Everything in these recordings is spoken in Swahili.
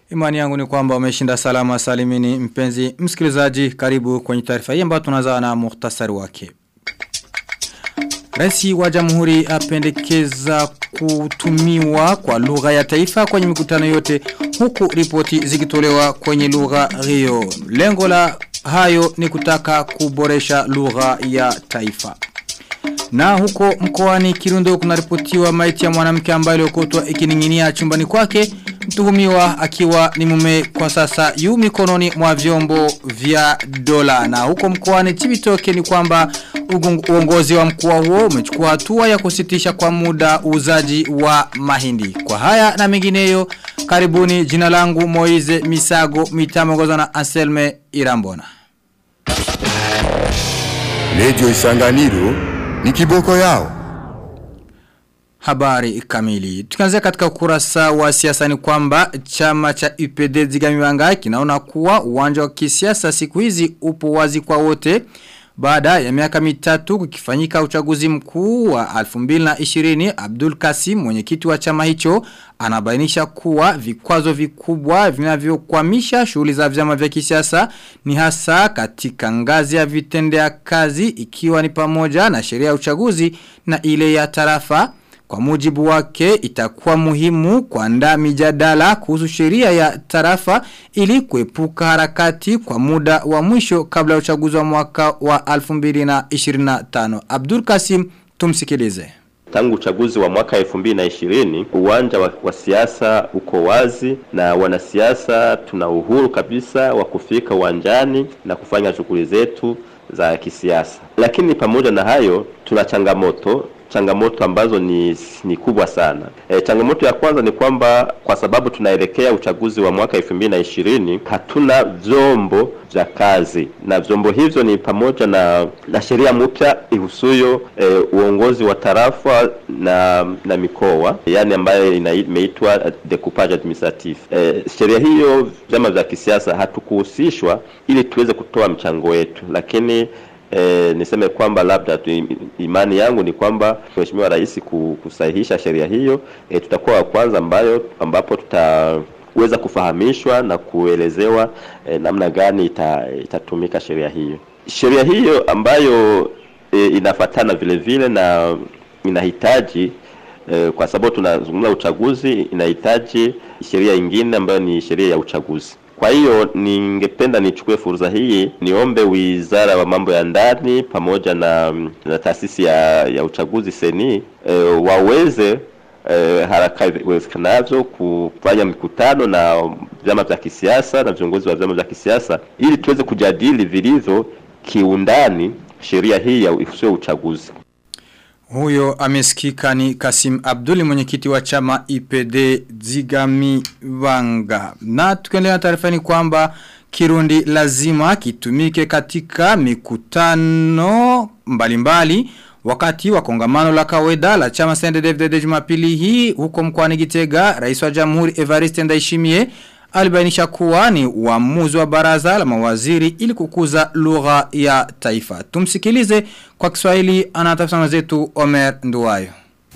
Imani yangu ni kwamba umeshinda salama salimini mpenzi msikilizaji, karibu kwenye taarifa hii ambayo tunaanza na muhtasari wake. Rais wa Jamhuri apendekeza kutumiwa kwa lugha ya taifa kwenye mikutano yote, huku ripoti zikitolewa kwenye lugha hiyo. Lengo la hayo ni kutaka kuboresha lugha ya taifa. Na huko mkoani Kirundo kunaripotiwa maiti ya mwanamke ambaye aliokotwa ikining'inia chumbani kwake, mtuhumiwa akiwa ni mume kwa sasa yu mikononi mwa vyombo vya dola. Na huko mkoani Cibitoke ni kwamba uongozi wa mkoa huo umechukua hatua ya kusitisha kwa muda uuzaji wa mahindi. Kwa haya na mengineyo, karibuni. Jina langu Moize Misago, mitamongozwa na Anselme Irambona. Radio Isanganiro ni kiboko yao. Habari kamili. Tukianzia katika ukurasa wa siasa ni kwamba chama cha UPD Zigamibanga kinaona kuwa uwanja wa kisiasa siku hizi upo wazi kwa wote. Baada ya miaka mitatu kukifanyika uchaguzi mkuu wa 2020, Abdul Kasim, mwenyekiti wa chama hicho, anabainisha kuwa vikwazo vikubwa vinavyokwamisha shughuli za vyama vya kisiasa ni hasa katika ngazi ya vitendea kazi, ikiwa ni pamoja na sheria ya uchaguzi na ile ya tarafa. Kwa mujibu wake, itakuwa muhimu kuandaa mijadala kuhusu sheria ya tarafa ili kuepuka harakati kwa muda wa mwisho kabla ya uchaguzi wa mwaka wa 2025. Abdul Kasim, tumsikilize. Tangu uchaguzi wa mwaka 2020, uwanja wa siasa uko wazi na wanasiasa tuna uhuru kabisa wa kufika uwanjani na kufanya shughuli zetu za kisiasa. Lakini pamoja na hayo tuna changamoto ambazo ni kubwa sana. Changamoto ya kwanza ni kwamba kwa sababu tunaelekea uchaguzi wa mwaka 2020, hatuna vyombo vya kazi, na vyombo hivyo ni pamoja na sheria mpya ihusuyo uongozi wa tarafa na mikoa, yani ambayo imeitwa decoupage administratif. Sheria hiyo vyama vya kisiasa hatukuhusishwa ili tuweze kutoa mchango wetu, lakini niseme kwamba labda imani yangu ni kwamba Mheshimiwa Rais kusahihisha sheria hiyo, tutakuwa wa kwanza ambapo tutaweza kufahamishwa na kuelezewa namna gani itatumika sheria hiyo. Sheria hiyo ambayo inafatana vile vile na inahitaji, kwa sababu tunazungumza uchaguzi, inahitaji sheria nyingine ambayo ni sheria ya uchaguzi. Kwa hiyo ningependa nichukue fursa hii niombe Wizara wa Mambo ya Ndani pamoja na taasisi ya uchaguzi seni waweze haraka iwezekanavyo kufanya mikutano na vyama vya kisiasa na viongozi wa vyama vya kisiasa ili tuweze kujadili vilivyo kiundani sheria hii ya uchaguzi. Huyo amesikika ni Kasim Abduli, mwenyekiti wa chama IPD Zigamibanga. Na tukiendelea na taarifa ni kwamba Kirundi lazima kitumike katika mikutano mbalimbali wakati wa kongamano la kawaida la chama CNDD-FDD Jumapili hii huko mkoani Gitega. Rais wa Jamhuri Evariste Ndayishimiye alibainisha kuwa ni uamuzi wa baraza la mawaziri ili kukuza lugha ya taifa. Tumsikilize kwa Kiswahili, anatafsiri zetu Omer Nduwayo.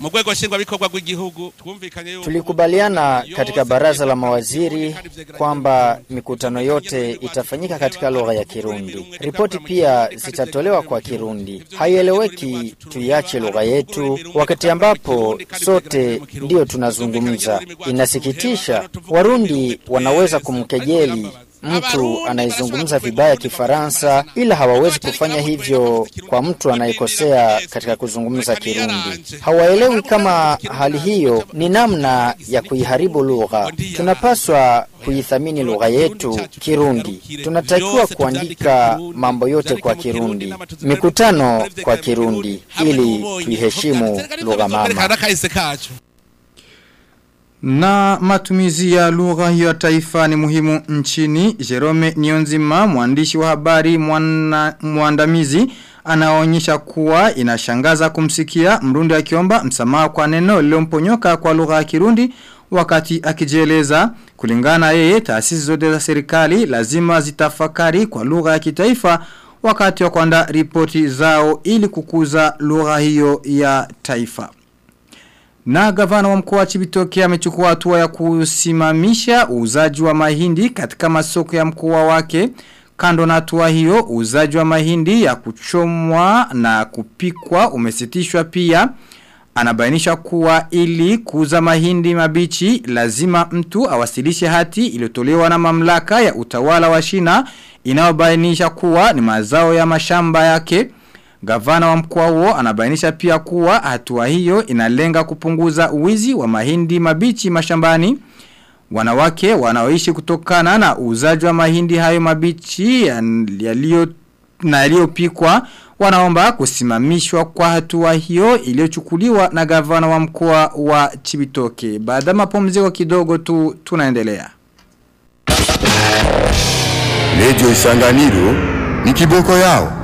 Tulikubaliana katika baraza la mawaziri kwamba mikutano yote itafanyika katika lugha ya Kirundi. Ripoti pia zitatolewa kwa Kirundi. Haieleweki tuiache lugha yetu wakati ambapo sote ndio tunazungumza. Inasikitisha, Warundi wanaweza kumkejeli mtu anayezungumza vibaya Kifaransa, ila hawawezi kufanya hivyo kwa mtu anayekosea katika kuzungumza Kirundi. Hawaelewi kama hali hiyo ni namna ya kuiharibu lugha. Tunapaswa kuithamini lugha yetu Kirundi. Tunatakiwa kuandika mambo yote kwa Kirundi, mikutano kwa Kirundi, ili tuiheshimu lugha mama. Na matumizi ya lugha hiyo ya taifa ni muhimu nchini. Jerome Nionzima, mwandishi wa habari mwandamizi, anaonyesha kuwa inashangaza kumsikia Mrundi akiomba msamaha kwa neno lililomponyoka kwa lugha ya Kirundi wakati akijieleza. Kulingana yeye, taasisi zote za serikali lazima zitafakari kwa lugha ya kitaifa wakati wa kuandaa ripoti zao ili kukuza lugha hiyo ya taifa. Na gavana wa mkoa wa Cibitoke amechukua hatua ya kusimamisha uuzaji wa mahindi katika masoko ya mkoa wake. Kando na hatua hiyo, uuzaji wa mahindi ya kuchomwa na kupikwa umesitishwa pia. Anabainisha kuwa ili kuuza mahindi mabichi lazima mtu awasilishe hati iliyotolewa na mamlaka ya utawala wa shina inayobainisha kuwa ni mazao ya mashamba yake. Gavana wa mkoa huo anabainisha pia kuwa hatua hiyo inalenga kupunguza uwizi wa mahindi mabichi mashambani. Wanawake wanaoishi kutokana na uuzaji wa mahindi hayo mabichi yaliyopikwa wanaomba kusimamishwa kwa hatua hiyo iliyochukuliwa na gavana wa mkoa wa Cibitoke. Baada ya mapumziko kidogo tunaendelea. Radio Isanganiro ni kiboko yao.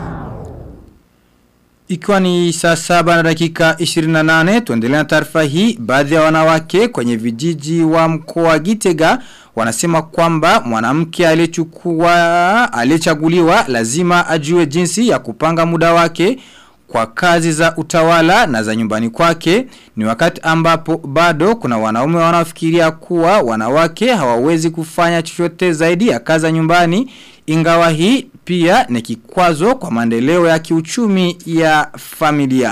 Ikiwa ni saa 7 na dakika 28, tuendelea na taarifa hii. Baadhi ya wanawake kwenye vijiji wa mkoa wa Gitega wanasema kwamba mwanamke aliyechaguliwa lazima ajue jinsi ya kupanga muda wake kwa kazi za utawala na za nyumbani kwake. Ni wakati ambapo bado kuna wanaume wanaofikiria kuwa wanawake hawawezi kufanya chochote zaidi ya kazi za nyumbani, ingawa hii pia ni kikwazo kwa maendeleo ya kiuchumi ya familia.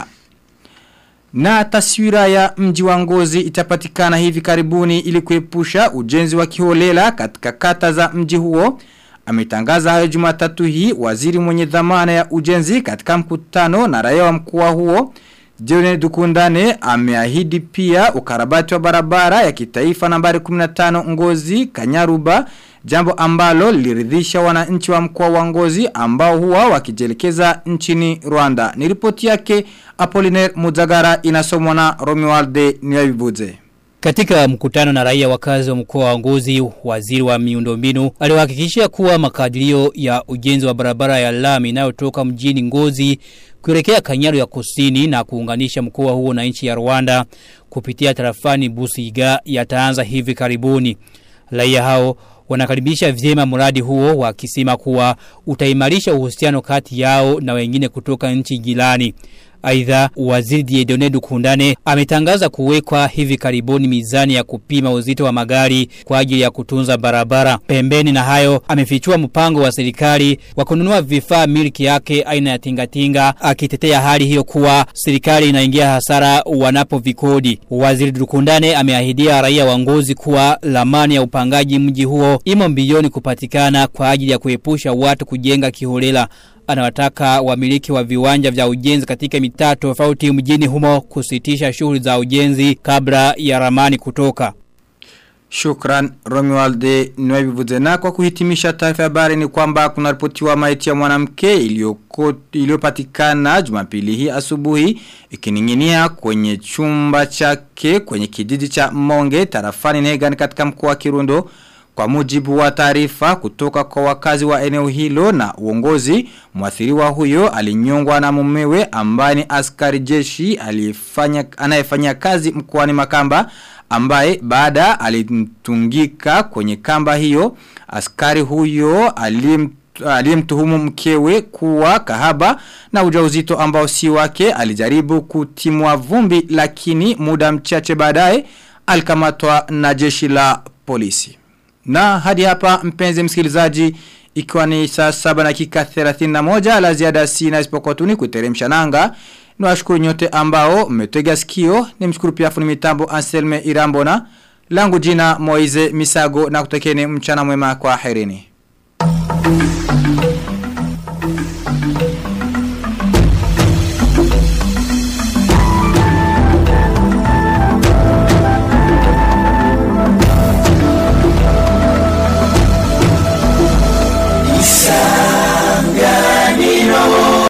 Na taswira ya mji wa Ngozi itapatikana hivi karibuni ili kuepusha ujenzi wa kiholela katika kata za mji huo. Ametangaza hayo Jumatatu hii waziri mwenye dhamana ya ujenzi katika mkutano na raia wa mkoa huo. Dione Dukundane ameahidi pia ukarabati wa barabara ya kitaifa nambari 15 Ngozi Kanyaruba, jambo ambalo liridhisha wananchi wa mkoa wa Ngozi ambao huwa wakijelekeza nchini Rwanda. Ni ripoti yake Apollinaire Muzagara, inasomwa na Romualde Niyabibuze. Katika mkutano na raia wakazi wa mkoa wa Ngozi, waziri wa miundombinu aliwahakikishia kuwa makadirio ya ujenzi wa barabara ya lami inayotoka mjini Ngozi kuelekea Kanyaru ya Kusini na kuunganisha mkoa huo na nchi ya Rwanda kupitia tarafani Busiga yataanza hivi karibuni. Raia hao wanakaribisha vyema mradi huo wakisema kuwa utaimarisha uhusiano kati yao na wengine kutoka nchi jirani. Aidha, waziri Diedone Dukundane ametangaza kuwekwa hivi karibuni mizani ya kupima uzito wa magari kwa ajili ya kutunza barabara. Pembeni na hayo, amefichua mpango wa serikali wa kununua vifaa miliki yake aina ya tingatinga, akitetea hali hiyo kuwa serikali inaingia hasara wanapovikodi. Waziri Dukundane ameahidia raia wa Ngozi kuwa lamani ya upangaji mji huo imo mbilioni kupatikana kwa ajili ya kuepusha watu kujenga kiholela. Anawataka wamiliki wa viwanja vya ujenzi katika mitaa tofauti mjini humo kusitisha shughuli za ujenzi kabla ya ramani kutoka. Shukran Romualde Niyabibuze. Na kwa kuhitimisha taarifa ya habari ni kwamba kuna ripotiwa maiti ya mwanamke iliyopatikana Jumapili hii asubuhi ikining'inia kwenye chumba chake kwenye kijiji cha Monge tarafani Nhegan katika mkoa wa Kirundo. Kwa mujibu wa taarifa kutoka kwa wakazi wa eneo hilo na uongozi, mwathiriwa huyo alinyongwa na mumewe ambaye ni askari jeshi anayefanya kazi mkoani Makamba, ambaye baada alimtungika kwenye kamba hiyo. Askari huyo aliyemtuhumu mkewe kuwa kahaba na ujauzito ambao si wake alijaribu kutimua vumbi, lakini muda mchache baadaye alikamatwa na jeshi la polisi. Na hadi hapa mpenzi msikilizaji, ikiwa ni saa 7 dakika 31, la ziada sina isipokuwa tu ni kuteremsha nanga. Niwashukuru nyote ambao mmetega sikio. Nimshukuru pia fundi mitambo Anselme Irambona. Langu jina Moize Misago na kutekeni mchana mwema, kwa herini.